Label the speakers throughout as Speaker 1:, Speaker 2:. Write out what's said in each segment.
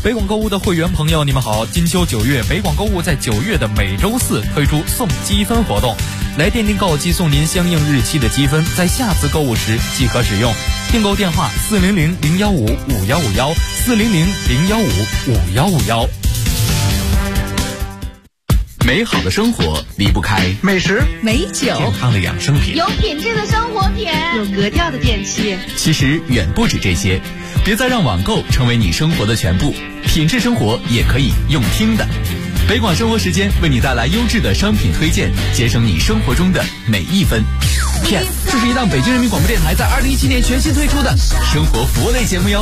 Speaker 1: 北广购物的会员朋友，你们好！金秋9月，北广购物在9月的每周4推出送积分活动，来电订购即送您相应日期的积分，在下次购物时即可使用。订购电话400-015-5151，400-015-5151。
Speaker 2: 美好的生活离不开
Speaker 3: 美食、
Speaker 4: 美酒、
Speaker 2: 健康的养生品，
Speaker 5: 有品质的生活品，
Speaker 4: 有格调的电器。
Speaker 2: 其实远不止这些，别再让网购成为你生活的全部，品质生活也可以用听的。北广生活时间为你带来优质的商品推荐，节省你生活中的每一分。Yes， 这是一档北京人民广播电台在2017年全新推出的生活服务类节目哟。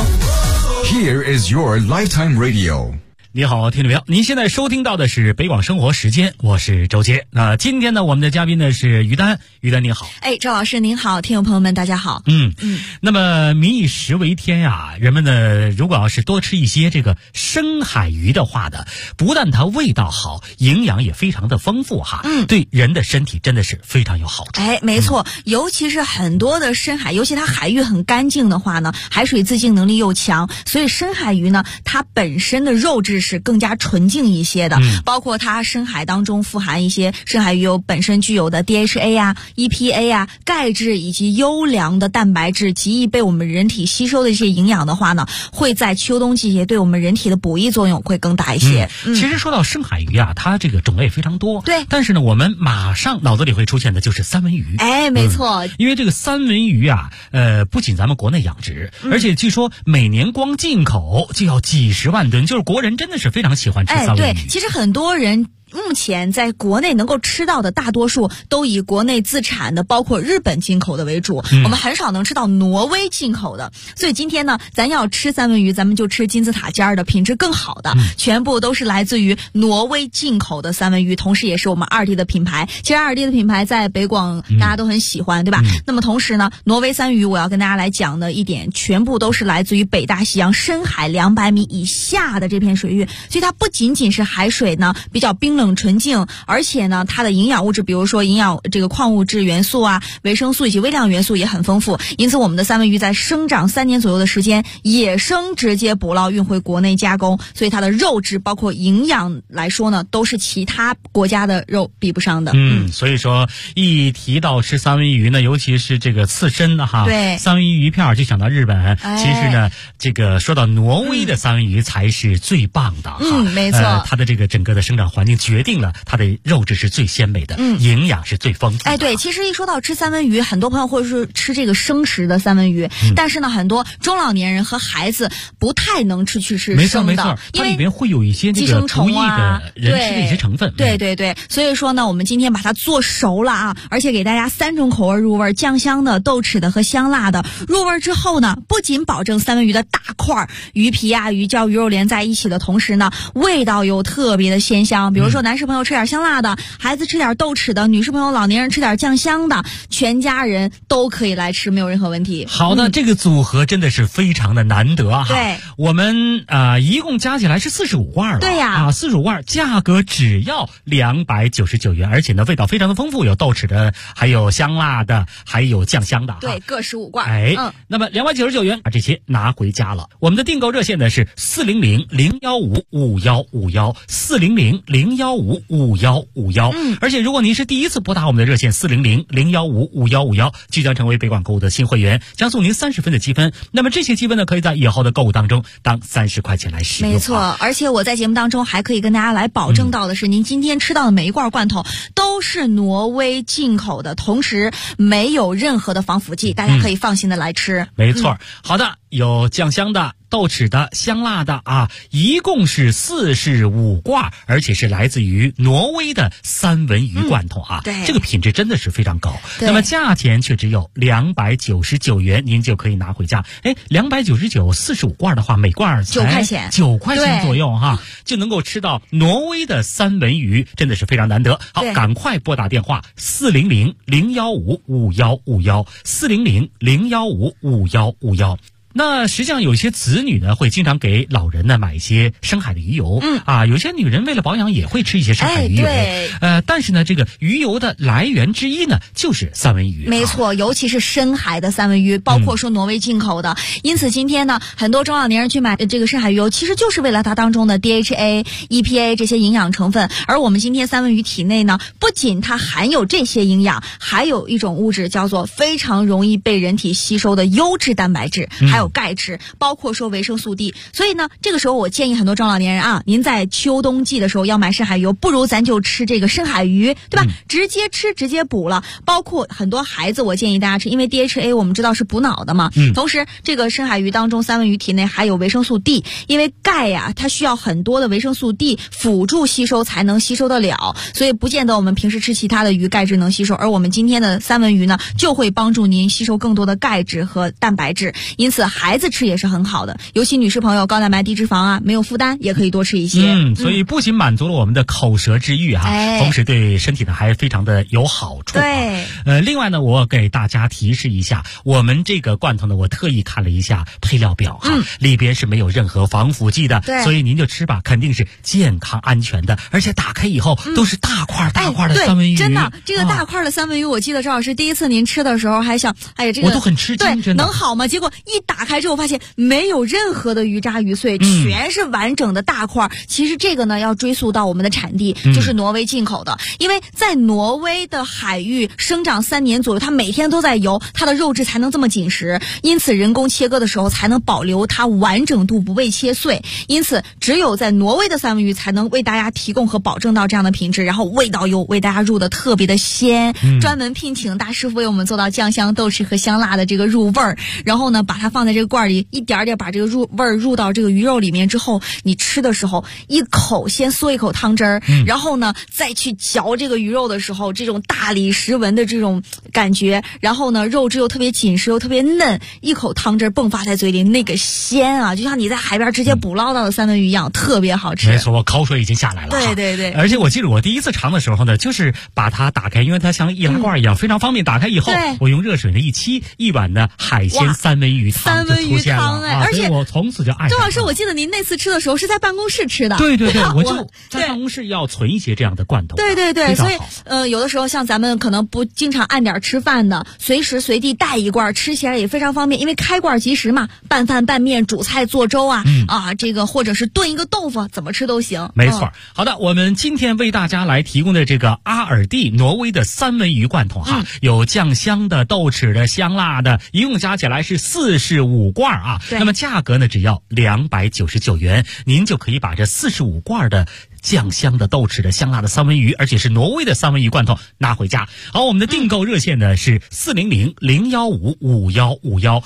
Speaker 6: Here is your lifetime radio。
Speaker 7: 你好，听众朋友，您现在收听到的是北广生活时间，我是周杰。那今天呢，我们的嘉宾呢是于丹，于丹您好。
Speaker 4: 周老师您好，听众朋友们大家好。
Speaker 7: 那么民以食为天呀，人们呢如果要是多吃一些这个深海鱼的话的，不但它味道好，营养也非常的丰富哈，对人的身体真的是非常有好处。
Speaker 4: 没错，尤其是很多的深海，尤其它海域很干净的话呢，海水自净能力又强，所以深海鱼呢，它本身的肉质是更加纯净一些的，包括它深海当中富含一些深海鱼油本身具有的 DHA 啊、EPA 啊、钙质以及优良的蛋白质，极易被我们人体吸收的一些营养的话呢，会在秋冬季节对我们人体的补益作用会更大一些。
Speaker 7: 其实说到深海鱼啊，它这个种类非常多，
Speaker 4: 对，
Speaker 7: 但是呢，我们马上脑子里会出现的就是三文鱼。
Speaker 4: 没错，
Speaker 7: 因为这个三文鱼啊，不仅咱们国内养殖，而且据说每年光进口就要几十万吨，就是国人真的是非常喜欢吃三文鱼。
Speaker 4: 对，其实很多人目前在国内能够吃到的大多数都以国内自产的，包括日本进口的为主，我们很少能吃到挪威进口的。所以今天呢，咱要吃三文鱼，咱们就吃金字塔尖的品质更好的，全部都是来自于挪威进口的三文鱼，同时也是我们2D的品牌。其实2D的品牌在北广大家都很喜欢，对吧？那么同时呢，挪威三文鱼我要跟大家来讲的一点，全部都是来自于北大西洋深海200米以下的这片水域，所以它不仅仅是海水呢比较冰冷纯净，而且呢它的营养物质，比如说营养这个矿物质元素啊、维生素以及微量元素也很丰富，因此我们的三文鱼在生长3年左右的时间，野生直接捕捞运回国内加工，所以它的肉质包括营养来说呢，都是其他国家的肉比不上的。
Speaker 7: 所以说一提到吃三文鱼呢，尤其是这个刺身的哈，
Speaker 4: 对，
Speaker 7: 三文鱼片就想到日本，其实呢这个说到挪威的三文鱼才是最棒的哈。
Speaker 4: 没错，
Speaker 7: 它的这个整个的生长环境决定了它的肉质是最鲜美的，营养是最丰富的。
Speaker 4: 对，其实一说到吃三文鱼，很多朋友会是吃这个生食的三文鱼，但是呢，很多中老年人和孩子不太能吃生的，
Speaker 7: 没错，它里面会有一些
Speaker 4: 寄生虫
Speaker 7: 不易的人吃的一些成分。
Speaker 4: 对，所以说呢，我们今天把它做熟了啊，而且给大家3种口味入味，酱香的、豆豉的和香辣的。入味之后呢，不仅保证三文鱼的大块鱼皮啊、鱼胶、鱼肉连在一起的同时呢，味道又特别的鲜香。比如说男士朋友吃点香辣的，孩子吃点豆豉的，女士朋友老年人吃点酱香的，全家人都可以来吃，没有任何问题。
Speaker 7: 好的，这个组合真的是非常的难得哈。
Speaker 4: 对，
Speaker 7: 我们一共加起来是45罐了。
Speaker 4: 对呀
Speaker 7: ，45罐价格只要299元，而且呢味道非常的丰富，有豆豉的，还有香辣的，还有酱香的。
Speaker 4: 对，各15罐。
Speaker 7: 那么299元把这些拿回家了。我们的订购热线呢是400-015-5151，400-015-5151。而且如果您是第一次拨打我们的热线400-015-5151，即将成为北广购物的新会员，将送您30分的积分。那么这些积分呢，可以在以后的购物当中当30块钱来使用。
Speaker 4: 没错，而且我在节目当中还可以跟大家来保证到的是，您今天吃到的每一罐罐头都是挪威进口的，同时没有任何的防腐剂，大家可以放心的来吃。
Speaker 7: 没错，好的，有酱香的、豆豉的、香辣的啊，一共是45罐，而且是来自于挪威的三文鱼罐头啊。
Speaker 4: 对，
Speaker 7: 这个品质真的是非常高。那么价钱却只有299元，您就可以拿回家。299，45罐的话，每罐才9块钱左右哈，就能够吃到挪威的三文鱼，真的是非常难得。好，赶快拨打电话400-015-5151，400-015-5151。 那实际上有些子女呢会经常给老人呢买一些深海的鱼油，有些女人为了保养也会吃一些深海鱼油，但是呢这个鱼油的来源之一呢就是三文鱼。
Speaker 4: 没错，尤其是深海的三文鱼，包括说挪威进口的。因此今天呢很多中老年人去买这个深海鱼油，其实就是为了它当中的 DHA、EPA 这些营养成分。而我们今天三文鱼体内呢，不仅它含有这些营养，还有一种物质叫做非常容易被人体吸收的优质蛋白质，还有钙质，包括说维生素 D。所以呢这个时候我建议很多中老年人啊，您在秋冬季的时候要买深海鱼油，不如咱就吃这个深海鱼，对吧？直接吃直接补了。包括很多孩子我建议大家吃，因为 DHA 我们知道是补脑的嘛，同时这个深海鱼当中三文鱼体内还有维生素 D， 因为钙呀它需要很多的维生素 D 辅助吸收才能吸收得了，所以不见得我们平时吃其他的鱼钙质能吸收，而我们今天的三文鱼呢就会帮助您吸收更多的钙质和蛋白质，因此孩子吃也是很好的，尤其女士朋友高蛋白低脂肪啊，没有负担也可以多吃一些。
Speaker 7: 所以不仅满足了我们的口舌之欲同时对身体呢还非常的有好处。
Speaker 4: 对，
Speaker 7: 另外呢我给大家提示一下，我们这个罐头呢我特意看了一下配料表里边是没有任何防腐剂的，所以您就吃吧，肯定是健康安全的，而且打开以后都是大块大块的三文鱼。
Speaker 4: 真的，这个大块的三文鱼，我记得赵老师第一次您吃的时候还想，哎呀，这个
Speaker 7: 我都很吃惊，真的
Speaker 4: 能好吗？结果一打开之后发现没有任何的鱼渣鱼碎，全是完整的大块。其实这个呢要追溯到我们的产地，就是挪威进口的，因为在挪威的海域生长3年左右，它每天都在游，它的肉质才能这么紧实，因此人工切割的时候才能保留它完整度，不被切碎。因此只有在挪威的三文鱼才能为大家提供和保证到这样的品质，然后味道又为大家入的特别的鲜，专门聘请大师傅为我们做到酱香豆豉和香辣的这个入味儿，然后呢把它放在这个罐里，一点点把这个味儿入到这个鱼肉里面之后，你吃的时候一口先嗦一口汤汁儿，然后呢再去嚼这个鱼肉的时候，这种大理石纹的这种感觉，然后呢肉质又特别紧实又特别嫩，一口汤汁迸发在嘴里，那个鲜啊，就像你在海边直接捕捞到的三文鱼一样，特别好吃。
Speaker 7: 没错，我口水已经下来了。
Speaker 4: 对对对，
Speaker 7: 而且我记得我第一次尝的时候呢，就是把它打开，因为它像易拉罐一样，非常方便。打开以后，我用热水呢一沏，一碗的海鲜三文鱼汤就出现了。
Speaker 4: 而且
Speaker 7: 我从此就爱上了。
Speaker 4: 周老师，我记得您那次吃的时候是在办公室吃的。
Speaker 7: 对对对，我就在办公室要存一些这样的罐头。
Speaker 4: 对对对，所以有的时候像咱们可能不经常按点吃饭的，随时随地带一罐，吃起来也非常方便，因为开罐即食嘛，拌饭拌面煮菜做粥啊，这个或者是炖一个豆腐，怎么吃都行。
Speaker 7: 没错。好的，我们今天为大家来提供的这个阿尔蒂挪威的三文鱼罐头有酱香的、豆豉的、香辣的，一共加起来是45罐啊。那么价格呢只要299元，您就可以把这45罐的酱香的、豆豉的、香辣的三文鱼，而且是挪威的三文鱼罐头拿回家。好，我们的订购热线呢是400-015-5151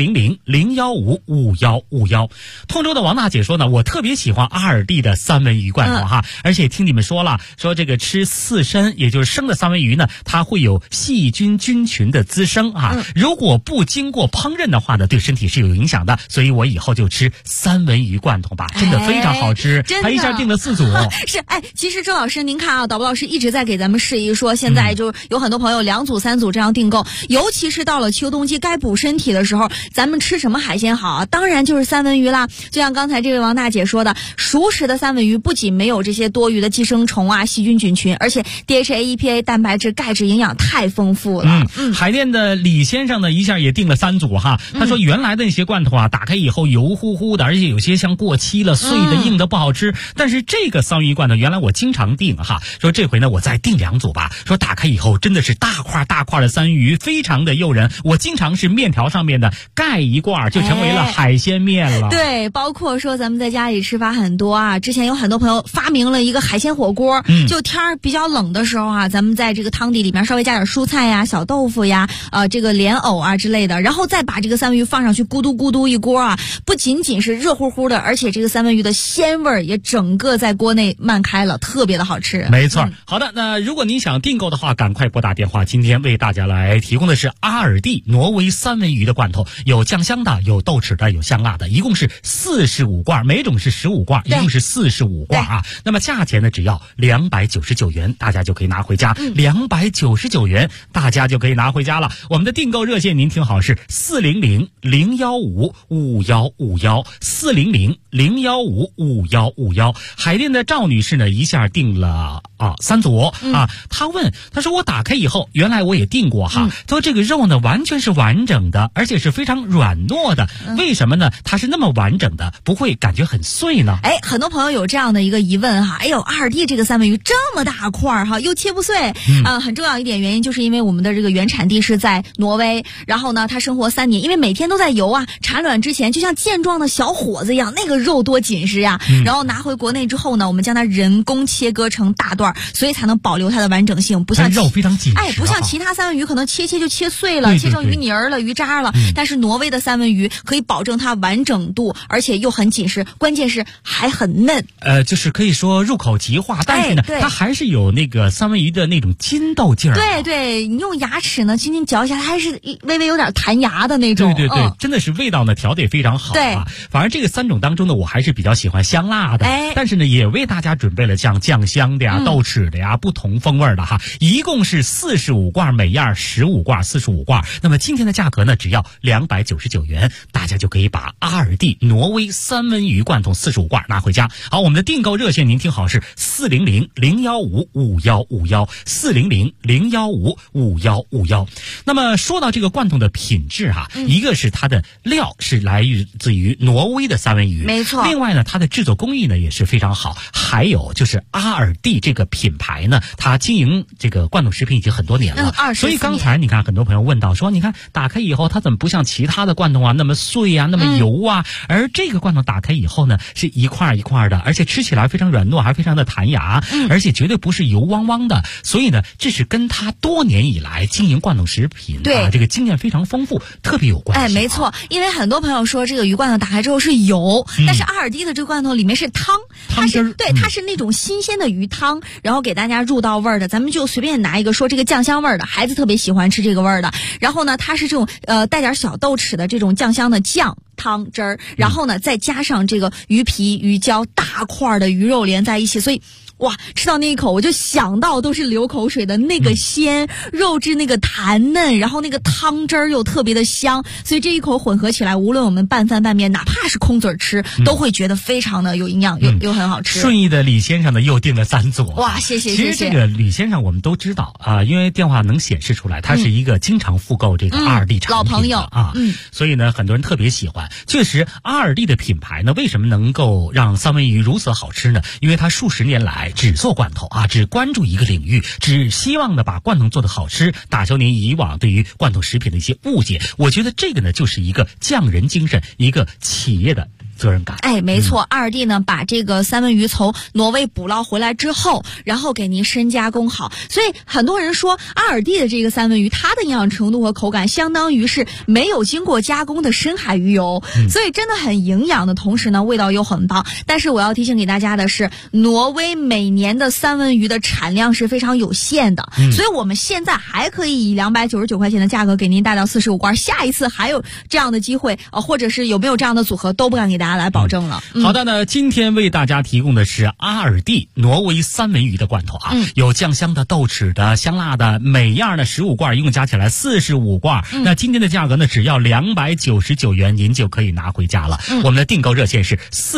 Speaker 7: 400-015-5151。通州的王大姐说呢，我特别喜欢阿尔蒂的三文鱼罐头而且听你们说了，说这个吃刺身，也就是生的三文鱼呢，它会有细菌菌群的滋生如果不经过烹饪的话呢，对身体是有影响的，所以我以后就吃三文鱼罐头吧，真的非常好吃。他一下订了4组。
Speaker 4: 是，其实周老师您看啊，导播老师一直在给咱们示意说，现在就有很多朋友2组3组这样订购，尤其是到了秋冬季该补身体的时候，咱们吃什么海鲜好啊？当然就是三文鱼啦。就像刚才这位王大姐说的，熟食的三文鱼不仅没有这些多余的寄生虫啊、细菌菌群，而且 DHA、EPA 蛋白质、钙质营养太丰富了。
Speaker 7: 海淀的李先生呢，一下也订了3组他说原来的那些罐头打开以后油乎乎的，而且有些像过期了、碎的、硬的不好吃，但是这个三文鱼罐头原来我经常订说这回呢我再订2组吧，说打开以后真的是大块大块的三文鱼，非常的诱人，我经常是面条上面的盖一罐就成为了海鲜面了。
Speaker 4: 对，包括说咱们在家里吃法很多之前有很多朋友发明了一个海鲜火锅，就天儿比较冷的时候咱们在这个汤底里面稍微加点蔬菜呀、小豆腐呀、这个莲藕之类的，然后再把这个三文鱼放上去，咕嘟咕嘟一锅不仅仅是热乎乎的，而且这个三文鱼的鲜味也整个在锅内内漫开了，特别的好吃。
Speaker 7: 没错。好的，那如果您想订购的话，赶快拨打电话。今天为大家来提供的是阿尔蒂挪威三文鱼的罐头，有酱香的，有豆豉的，有香辣的，一共是45罐，每种是15罐，一共是45罐啊。那么价钱呢，只要299元，大家就可以拿回家。299元，大家就可以拿回家了。我们的订购热线您听好，是400-015-5151，400-015-5151。海淀的赵女士呢，一下订了3组她说我打开以后，原来我也订过哈，她说这个肉呢完全是完整的，而且是非常软糯的。为什么呢？它是那么完整的，不会感觉很碎呢？
Speaker 4: 很多朋友有这样的一个疑问哈，阿尔蒂这个三文鱼这么大块哈，又切不碎，很重要一点原因就是因为我们的这个原产地是在挪威，然后呢他生活3年，因为每天都在游产卵之前就像健壮的小伙子一样，那个肉多紧实呀。然后拿回国内之后呢，我们将它人工切割成大段，所以才能保留它的完整性，不像
Speaker 7: 肉非常紧实，
Speaker 4: 不像其他三文鱼可能切就切碎了，切成鱼泥了、鱼渣了。但是挪威的三文鱼可以保证它完整度，而且又很紧实，关键是还很嫩。
Speaker 7: 就是可以说入口即化，但是呢，它还是有那个三文鱼的那种筋斗劲儿。
Speaker 4: 对，你用牙齿呢轻轻嚼一下，它还是微微有点弹牙的那种。
Speaker 7: 对，真的是味道呢调得也非常好啊。反而这个3种当中呢，我还是比较喜欢香辣的，但是呢也为大家准备了像酱香的呀、豆豉的呀，不同风味的哈，一共是45罐，每样15罐，45罐。那么今天的价格呢，只要299元，大家就可以把阿尔蒂挪威三文鱼罐头45罐拿回家。好，我们的订购热线您听好，是400-015-5151，400-015-5151。那么说到这个罐头的品质一个是它的料是来自于挪威的三文鱼，
Speaker 4: 没错。
Speaker 7: 另外呢，它的制作工艺呢也是非常好。还有就是阿尔蒂这个品牌呢，它经营这个罐头食品已经很多年了，所以刚才你看很多朋友问到说，你看打开以后它怎么不像其他的罐头那么碎那么油而这个罐头打开以后呢，是一块一块的，而且吃起来非常软糯，还非常的弹牙，而且绝对不是油汪汪的。所以呢，这是跟它多年以来经营罐头食品这个经验非常丰富，特别有关系。
Speaker 4: 没错，因为很多朋友说这个鱼罐头打开之后是油，但是阿尔蒂的这个罐头里面是汤汁，它是那种新鲜的鱼汤，然后给大家入到味儿的。咱们就随便拿一个说这个酱香味儿的，孩子特别喜欢吃这个味儿的。然后呢，它是这种带点小豆豉的这种酱香的酱汤汁儿，然后呢再加上这个鱼皮、鱼胶，大块的鱼肉连在一起，所以哇，吃到那一口我就想到都是流口水的那个鲜，肉质那个弹嫩，然后那个汤汁儿又特别的香，所以这一口混合起来，无论我们拌饭拌面，哪怕是空嘴吃，都会觉得非常的有营养，又很好吃。
Speaker 7: 顺义的李先生呢又订了3组。
Speaker 4: 哇，谢谢。
Speaker 7: 其实这个李先生我们都知道因为电话能显示出来，他是一个经常复购这个阿尔蒂产品的
Speaker 4: 老朋友
Speaker 7: 所以呢很多人特别喜欢。确实阿尔蒂的品牌呢，为什么能够让三文鱼如此好吃呢？因为它数十年来只做罐头只关注一个领域，只希望呢把罐头做得好吃，打消您以往对于罐头食品的一些误解。我觉得这个呢就是一个匠人精神，一个企业的责任感。
Speaker 4: 没错，阿尔蒂呢把这个三文鱼从挪威捕捞回来之后，然后给您深加工好，所以很多人说阿尔蒂的这个三文鱼，它的营养程度和口感相当于是没有经过加工的深海鱼油，所以真的很营养的同时呢，味道又很棒。但是我要提醒给大家的是，挪威每年的三文鱼的产量是非常有限的，所以我们现在还可以以299块钱的价格给您带到45罐，下一次还有这样的机会或者是有没有这样的组合都不敢给大家来保证了。
Speaker 7: 好的呢，今天为大家提供的是阿尔蒂挪威三文鱼的罐头有酱香的、豆豉的、香辣的，每样的15罐，一共加起来45罐。那今天的价格呢，只要299元，您就可以拿回家了。我们的订购热线是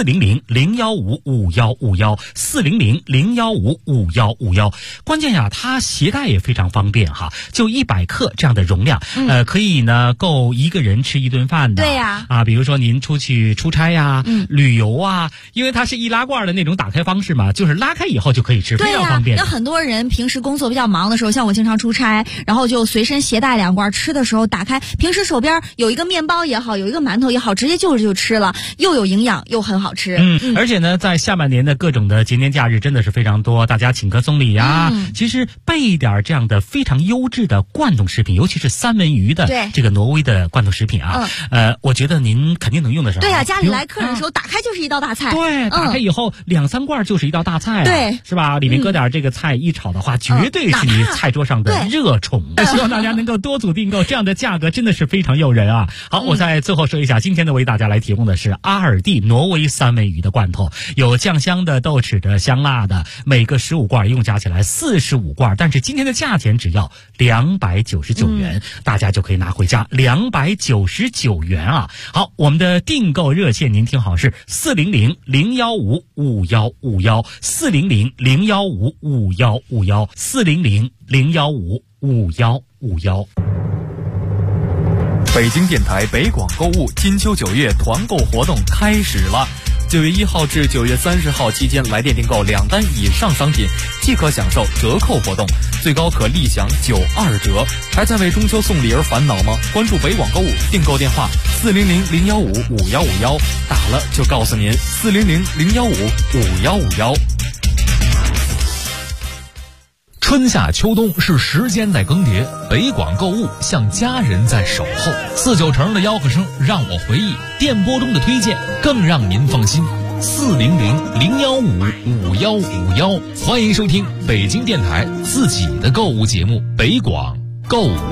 Speaker 7: 400-015-5151，400-015-5151。关键它携带也非常方便就100克这样的容量，可以呢够一个人吃一顿饭的。
Speaker 4: 对呀，
Speaker 7: 比如说您出去出差旅游因为它是易拉罐的那种打开方式嘛，就是拉开以后就可以吃，非常方便。
Speaker 4: 那很多人平时工作比较忙的时候，像我经常出差，然后就随身携带2罐，吃的时候打开，平时手边有一个面包也好，有一个馒头也好，直接就吃了，又有营养又很好吃。
Speaker 7: 而且呢，在下半年的各种的节年假日真的是非常多，大家请客送礼其实备一点这样的非常优质的罐头食品，尤其是三文鱼的这个挪威的罐头食品我觉得您肯定能用得上。
Speaker 4: 对家里来客人的时候打开就是一道大菜。
Speaker 7: 对，打开以后2、3罐就是一道大菜。
Speaker 4: 对，
Speaker 7: 是吧？里面搁点这个菜一炒的话，绝对是你菜桌上的热宠。希望大家能够多组订购，这样的价格真的是非常诱人啊！好，我在最后说一下，今天的为大家来提供的是阿尔蒂挪威三文鱼的罐头，有酱香的、豆豉的、香辣的，每个15罐，一共加起来45罐，但是今天的价钱只要299元，大家就可以拿回家299元啊！好，我们的订购热线您听好，是400-015-5151，400-015-5151，400-015-5151。
Speaker 1: 北京电台北广购物金秋9月团购活动开始了。9月1号至9月30号期间，来电订购2单以上商品即可享受折扣活动，最高可立享92折。还在为中秋送礼而烦恼吗？关注北广购物订购电话400-015-5151，打了就告诉您400-015-5151。
Speaker 2: 春夏秋冬是时间在更迭，北广购物像家人在守候。49成的吆喝声让我回忆，电波中的推荐更让您放心。400-015-5151，欢迎收听北京电台自己的购物节目北广购物。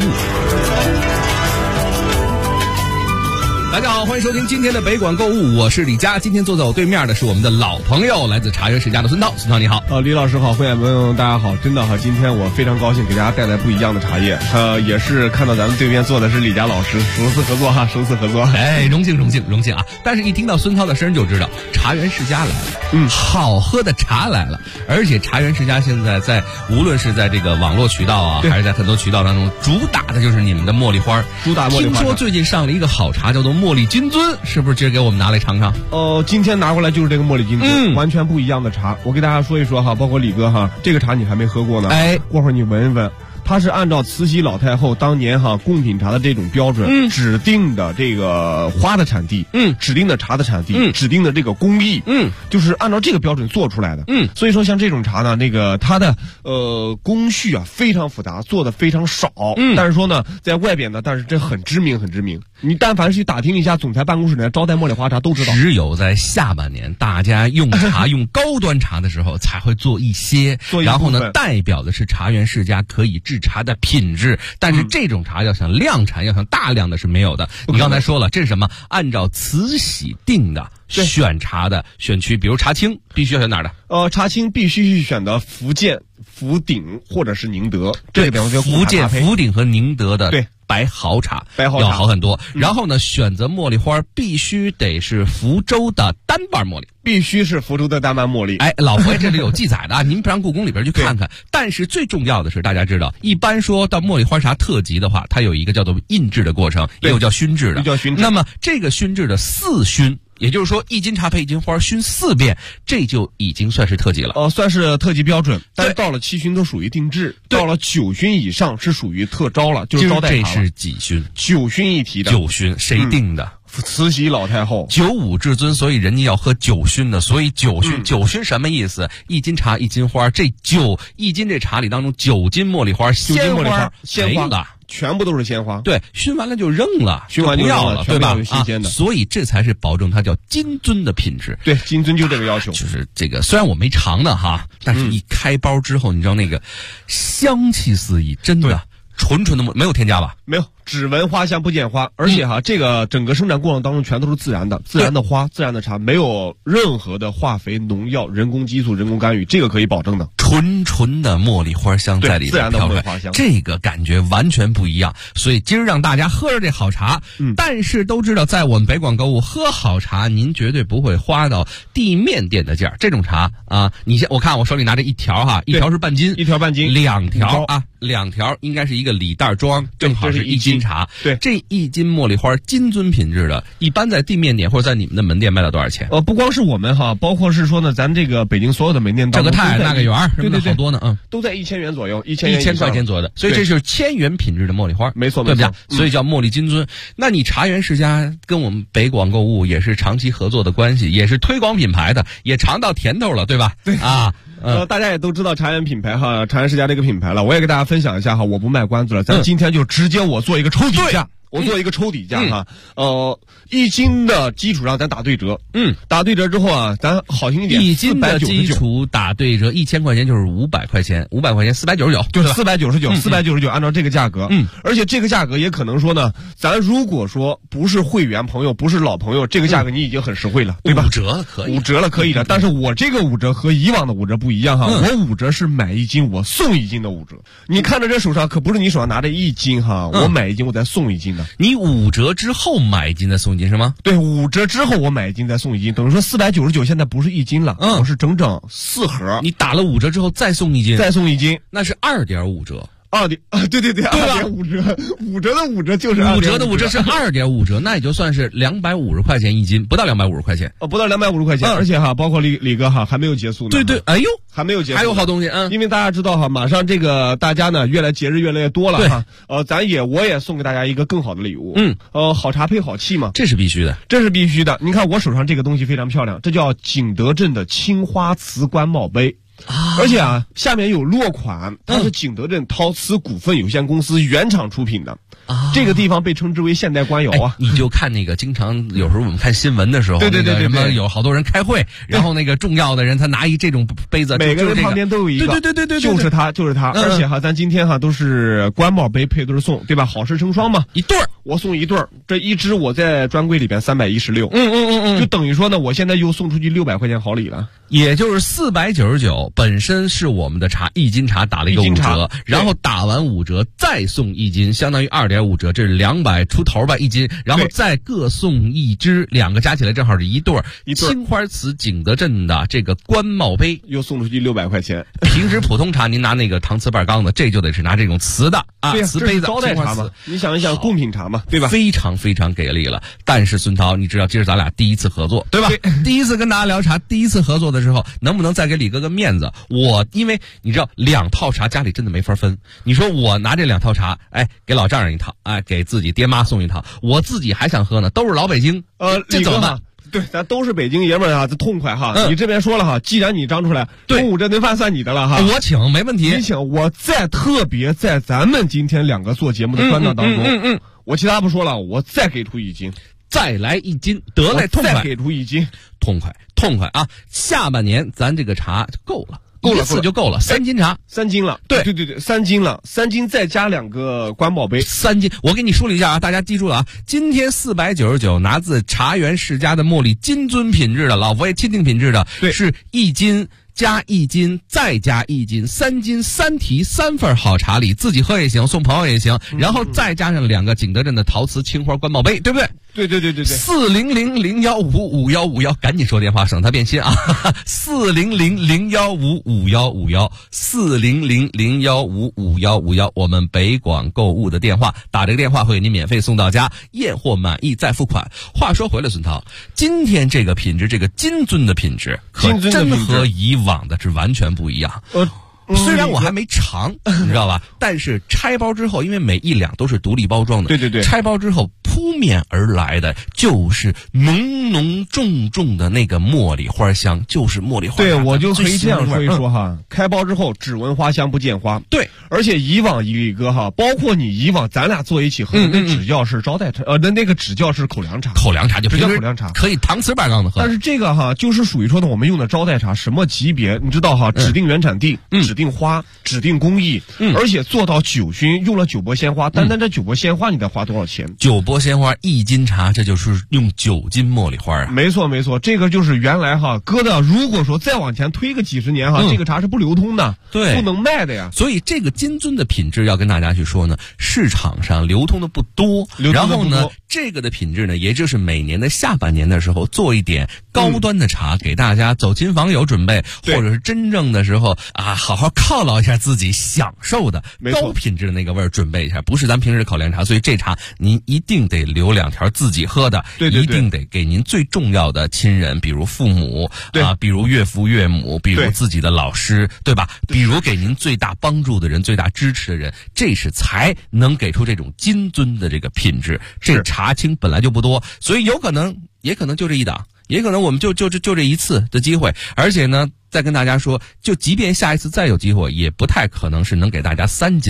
Speaker 3: 大家好，欢迎收听今天的北广购物，我是李佳。今天坐在我对面的是我们的老朋友，来自茶园世家的孙涛。孙涛你好。
Speaker 5: 李老师好，会员朋友大家好，真的今天我非常高兴给大家带来不一样的茶叶。也是看到咱们对面坐的是李佳老师，首次合作。
Speaker 3: 哎，荣幸啊！但是一听到孙涛的声就知道茶园世家来了，好喝的茶来了。而且茶园世家现在在无论是在这个网络渠道啊，还是在很多渠道当中，主打的就是你们的茉莉花。听说最近上了一个好茶，叫做茉莉金樽，是不是今儿给我们拿来尝尝？
Speaker 5: 今天拿过来就是这个茉莉金樽，完全不一样的茶。我给大家说一说哈，包括李哥哈，这个茶你还没喝过呢，过会儿你闻一闻。它是按照慈禧老太后当年贡品茶的这种标准，指定的这个花的产地，指定的茶的产地，指定的这个工艺，就是按照这个标准做出来的，所以说像这种茶呢，那个它的工序啊非常复杂，做的非常少，但是说呢，在外边呢，但是这很知名。你但凡是去打听一下总裁办公室的招待茉莉花茶都知道，
Speaker 3: 只有在下半年大家用茶用高端茶的时候才会做一些，然后呢，代表的是茶园世家可以制茶的品质，但是这种茶要想量产，要想大量的是没有的。你刚才说了，这是什么？按照慈禧定的选茶的选区，比如茶青必须要选哪儿的？
Speaker 5: 茶青必须去选择福建、福鼎或者是宁德。
Speaker 3: 对，福建、福鼎和宁德的对白毫茶要好很多。然后呢，选择茉莉花必须得是福州的单瓣茉莉。
Speaker 5: 必须是福州的单瓣茉莉。
Speaker 3: 哎，老佛爷这里有记载的啊，您不让故宫里边去看看。但是最重要的是，大家知道，一般说到茉莉花茶特级的话，它有一个叫做印制的过程，也有叫熏制的。那么这个熏制的4熏。也就是说，1斤茶配1斤花熏4遍，这就已经算是特级了。
Speaker 5: 算是特级标准。但到了7熏都属于定制，到了9熏以上是属于特招了，就是招待茶了。
Speaker 3: 这是几熏
Speaker 5: ？9熏一提的。
Speaker 3: 9熏谁定的？
Speaker 5: 慈禧老太后
Speaker 3: 95至尊，所以人家要喝9熏的，所以9熏，9熏什么意思？1斤茶1斤花，这1斤这茶里当中9斤茉莉花，鲜花
Speaker 5: 全部都是鲜花，
Speaker 3: 对，熏完了就扔了，
Speaker 5: 熏完就
Speaker 3: 不要了，对吧？
Speaker 5: 新鲜的，
Speaker 3: 所以这才是保证它叫金樽的品质。
Speaker 5: 对，金樽就这个要求。
Speaker 3: 就是这个，虽然我没尝呢哈，但是一开包之后，你知道那个香气四溢，真的纯的没有添加吧？
Speaker 5: 没有。只闻花香不见花，而且这个整个生产过程当中全都是自然的，自然的花，自然的茶，没有任何的化肥、农药、人工激素、人工干预，这个可以保证的。
Speaker 3: 纯的茉莉花香在里面，
Speaker 5: 自然的茉莉花香，
Speaker 3: 这个感觉完全不一样。所以今儿让大家喝着这好茶，但是都知道，在我们北广购物喝好茶，您绝对不会花到地面店的价。这种茶啊，我看我手里拿着一条哈，一条是半斤，
Speaker 5: 一条半斤
Speaker 3: ，2条啊，2条应该是一个礼袋装，正好是1斤茶。
Speaker 5: 对，
Speaker 3: 这1斤茉莉花金樽品质的，一般在地面店或者在你们的门店卖到多少钱？
Speaker 5: 不光是我们哈，包括是说呢，咱这个北京所有的门店当中，
Speaker 3: 这个泰那个园，
Speaker 5: 对，
Speaker 3: 好多呢，
Speaker 5: 都在1000元左右
Speaker 3: ，1000块钱左右的，所以这是1000元品质的茉莉花，
Speaker 5: 没错，
Speaker 3: 对不对？所以叫茉莉金樽。那你茶园世家跟我们北广购物也是长期合作的关系，也是推广品牌的，也尝到甜头了，对吧？
Speaker 5: 对啊。大家也都知道茶园品牌哈，茶园世家这个品牌了，我也给大家分享一下哈，我不卖关子了，咱今天就直接我做一个抽底价我做一个抽底价哈，1斤的基础上咱打对折，打对折之后啊，咱好听一点，1
Speaker 3: 斤的基础打对折，1000块钱就是500块钱，500块钱499，
Speaker 5: 就是499，按照这个价格，而且这个价格也可能说呢，咱如果说不是会员朋友，不是老朋友，这个价格你已经很实惠了，对吧
Speaker 3: ？5折可以，
Speaker 5: 可以的，但是我这个5折和以往的5折不一样哈，我5折是买1斤我送1斤的5折，你看着这手上可不是你手上拿着1斤哈，我买1斤我再送1斤的，
Speaker 3: 你5折之后买1斤再送1斤是吗？
Speaker 5: 对，5折之后我买1斤再送1斤，等于说499现在不是1斤了，我是整整4盒，
Speaker 3: 你打了5折之后再送1斤，
Speaker 5: 那
Speaker 3: 是2.5折。
Speaker 5: 对，2.5折，5折的5折就是
Speaker 3: 5折的5折是2.5折，那也就算是250块钱1斤，不到250块钱，
Speaker 5: 不到250块钱，而且哈，包括李哥哈还没有结束呢，
Speaker 3: 对，哎呦，
Speaker 5: 还没有结束，
Speaker 3: 还有好东西
Speaker 5: 因为大家知道哈，马上这个大家呢节日越来越多了哈，我也送给大家一个更好的礼物，好茶配好气嘛，
Speaker 3: 这是必须的，
Speaker 5: 你看我手上这个东西非常漂亮，这叫景德镇的青花瓷官帽杯。而且啊，下面有落款，它是景德镇陶瓷股份有限公司原厂出品的。这个地方被称之为现代官窑啊。
Speaker 3: 你就看那个，经常有时候我们看新闻的时候，对，什么有好多人开会，然后那个重要的人他拿这种杯子，
Speaker 5: 每个人旁边都有一个，
Speaker 3: 对，
Speaker 5: 就是他。而且哈，咱今天哈都是官帽杯配对送，对吧？好事成双嘛，
Speaker 3: 一对儿，
Speaker 5: 我送一对儿，这一只我在专柜里边316，就等于说呢，我现在又送出去600块钱好礼了，
Speaker 3: 也就是499。本身是我们的茶1斤茶打了一个5折，然后打完5折再送1斤，相当于2.5折，这是200出头吧1斤，然后再各送1只，2个加起来正好是一对儿青花瓷景德镇的这个官帽杯，
Speaker 5: 又送出去600块钱。
Speaker 3: 平时普通茶您拿那个搪瓷半缸的，这就得是拿这种瓷的瓷杯子，
Speaker 5: 招待茶嘛，你想一想贡品茶嘛，对吧？
Speaker 3: 非常非常给力了。但是孙涛，你知道今儿咱俩第一次合作，对吧？第一次跟大家聊茶，第一次合作的时候，能不能再给李哥个面子？因为你知道2套茶家里真的没法分，你说我拿这2套茶，给老丈人1套，给自己爹妈送1套，我自己还想喝呢，都是老北京，这怎么办？
Speaker 5: 对，咱都是北京爷们儿啊，这痛快哈！你这边说了哈，既然你张出来，中午这顿饭算你的了哈，
Speaker 3: 我请没问题，
Speaker 5: 你请，我特别在咱们今天2个做节目的专档当中，我其他不说了，我再给出1斤，
Speaker 3: 再来1斤，得嘞，痛快，
Speaker 5: 再给出1斤，
Speaker 3: 痛快啊！下半年咱这个茶就够了。一次就够了，3斤茶
Speaker 5: ，3斤了，对，3斤了，3斤再加2个官帽杯
Speaker 3: ，3斤。我给你梳理一下啊，大家记住了啊，今天499拿自茶园世家的茉莉金樽品质的，老佛爷钦定品质的，是1斤。加1斤，再加1斤，3斤3提3份好茶礼，自己喝也行，送朋友也行，然后再加上2个景德镇的陶瓷青花官帽杯，对不对？
Speaker 5: 对
Speaker 3: ，40001555151，赶紧说电话，省他变心啊！40001555151，400015551，我们北广购物的电话，打这个电话会给您免费送到家，验货满意再付款。话说回来，孙涛，今天这个品质，这个金樽的品质，可真和以往的是完全不一样。虽然我还没尝，你知道吧？但是拆包之后，因为每1两都是独立包装的，
Speaker 5: 对，
Speaker 3: 拆包之后扑面而来的就是浓浓重重的那个茉莉花香，就是茉莉花。
Speaker 5: 对，我就可以这样说一说哈。开包之后只闻花香不见花。
Speaker 3: 对，
Speaker 5: 而且以往李哥哈，包括你以往咱俩坐一起喝的那只叫是招待茶，那个只叫是口粮茶。
Speaker 3: 口粮茶就
Speaker 5: 叫口粮茶，
Speaker 3: 可以搪瓷半缸的喝。
Speaker 5: 但是这个哈，就是属于说呢，我们用的招待茶什么级别？你知道哈，指定原产地，指定花，指定工艺，而且做到9熏，用了9波鲜花。单这9波鲜花，你得花多少钱
Speaker 3: ？9波鲜花1斤茶，这就是用9斤茉莉花啊！
Speaker 5: 没错，这个就是原来哈哥的。如果说再往前推个几十年哈，这个茶是不流通的，
Speaker 3: 对，
Speaker 5: 不能卖的呀。
Speaker 3: 所以这个金樽的品质要跟大家去说呢，市场上流通的不多，然后呢，这个的品质呢，也就是每年的下半年的时候做一点高端的茶，给大家走亲访友准备，或者是真正的时候啊，好好犒劳一下自己享受的高品质的那个味儿，准备一下，不是咱平时烤凉茶。所以这茶您一定得留2条自己喝的，
Speaker 5: 对，
Speaker 3: 一定得给您最重要的亲人，比如父母啊，比如岳父岳母，比如自己的老师，对吧？比如给您最大帮助的人、最大支持的人，这是才能给出这种金樽的这个品质。这茶青本来就不多，所以也可能就这一档，也可能我们就这一次的机会，而且呢，再跟大家说，就即便下一次再有机会，也不太可能是能给大家3斤了。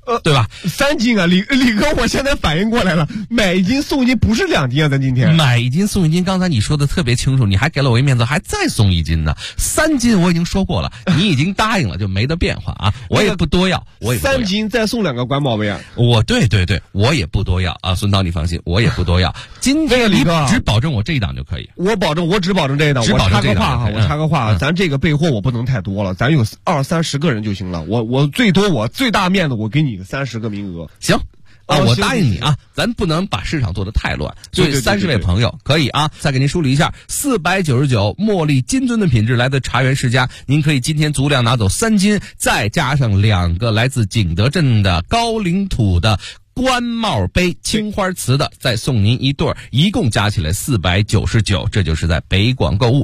Speaker 3: 对吧
Speaker 5: ？3斤啊，李哥，我现在反应过来了，买1斤送1斤不是2斤啊，咱今天
Speaker 3: 买1斤送1斤，刚才你说的特别清楚，你还给了我一面子，还再送1斤呢。3斤我已经说过了，你已经答应了，就没得变化啊。我也不多要，我也不多要
Speaker 5: 3斤再送2个管宝贝啊。
Speaker 3: 对，我也不多要啊，孙导你放心，我也不多要。今天你只保证我这一档就可以。
Speaker 5: 我只保证这一档。我插个话，咱这个备货我不能太多了，咱有20-30个人就行了。我最多我最大面子，我给你30个名额。
Speaker 3: 行。我答应你啊，咱不能把市场做得太乱，所以30位朋友可以啊。再给您梳理一下，499茉莉金樽的品质来自茶园世家，您可以今天足量拿走3斤，再加上2个来自景德镇的高岭土的官帽杯青花瓷的，再送您1对，一共加起来499，这就是在北广购物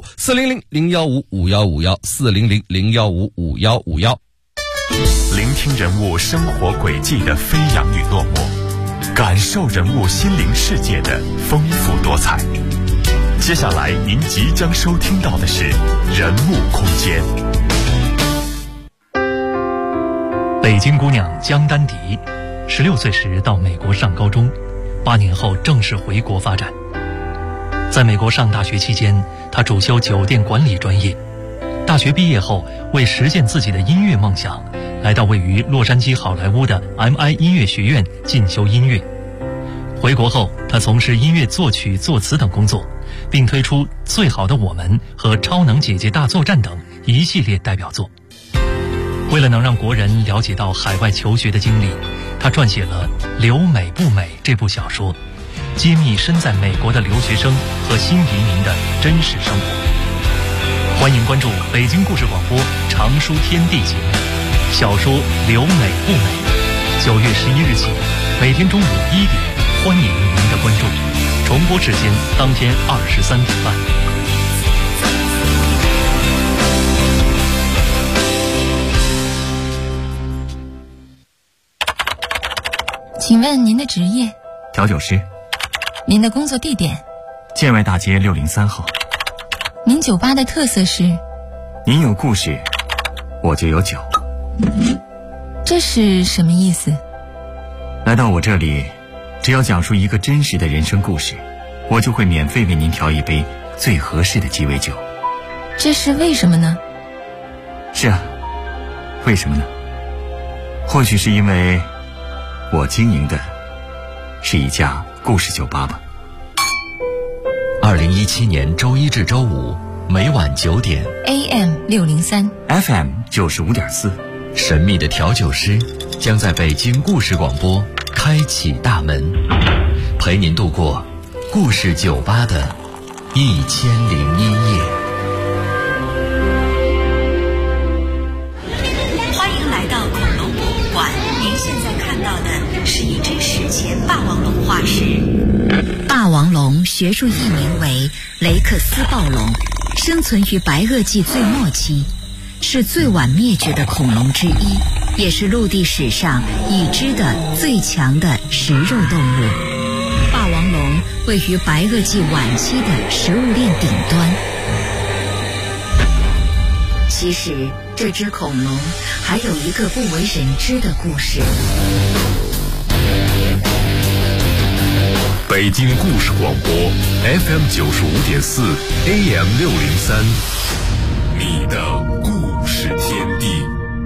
Speaker 3: 400-015-5151，400-015-5151。
Speaker 8: 聆听人物生活轨迹的飞扬与落寞，感受人物心灵世界的丰富多彩。接下来您即将收听到的是人物空间。
Speaker 9: 北京姑娘江丹迪16岁时到美国上高中，8年后正式回国发展。在美国上大学期间，她主修酒店管理专业。大学毕业后，为实现自己的音乐梦想，来到位于洛杉矶好莱坞的 MI 音乐学院进修音乐。回国后，他从事音乐作曲、作词等工作，并推出《最好的我们》和《超能姐姐大作战》等一系列代表作。为了能让国人了解到海外求学的经历，他撰写了《留美不美》这部小说，揭秘身在美国的留学生和新移民的真实生活。欢迎关注北京故事广播常书天地节目小说《留美不美》，9月11日起，每天中午1点，欢迎您的关注。重播时间当天23点半。
Speaker 10: 请问您的职业？
Speaker 11: 调酒师。
Speaker 10: 您的工作地点？
Speaker 11: 建外大街603号。
Speaker 10: 您酒吧的特色是？
Speaker 11: 您有故事，我就有酒。
Speaker 10: 这是什么意思？
Speaker 11: 来到我这里，只要讲述一个真实的人生故事，我就会免费为您调一杯最合适的鸡尾酒。
Speaker 10: 这是为什么呢？
Speaker 11: 是啊，为什么呢？或许是因为我经营的是一家故事酒吧吧。
Speaker 2: 2017年周一至周五每晚9点
Speaker 10: AM 603
Speaker 11: FM 95.4，
Speaker 2: 神秘的调酒师将在北京故事广播开启大门，陪您度过故事酒吧的1001夜。
Speaker 12: 欢迎来到恐龙博物馆，您现在看到的是一只史前霸王龙化石。
Speaker 13: 霸王龙学术译名为雷克斯暴龙，生存于白垩纪最末期，是最晚灭绝的恐龙之一，也是陆地史上已知的最强的食肉动物。霸王龙位于白垩纪晚期的食物链顶端。其实这只恐龙还有一个不为人知的故事。
Speaker 8: 北京故事广播 FM 95.4 AM 603，你的故事天地。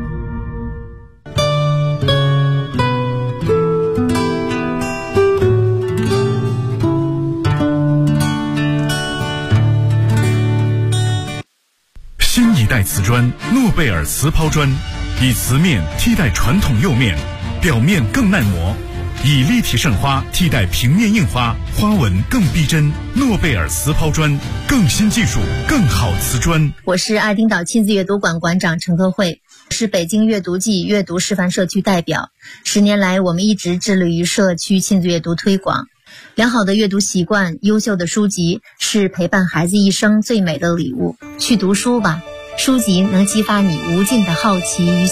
Speaker 8: 新一代瓷砖诺贝尔瓷抛砖，以瓷面替代传统釉面，表面更耐磨，以立体渗花替代平面印花，花纹更逼真。诺贝尔瓷抛砖，更新技术，更好瓷砖。
Speaker 14: 我是爱丁岛亲子阅读馆馆长陈科慧，是北京阅读季阅读示范社区代表。10年来，我们一直致力于社区亲子阅读推广。良好的阅读习惯，优秀的书籍是陪伴孩子一生最美的礼物。去读书吧，书籍能激发你无尽的好奇与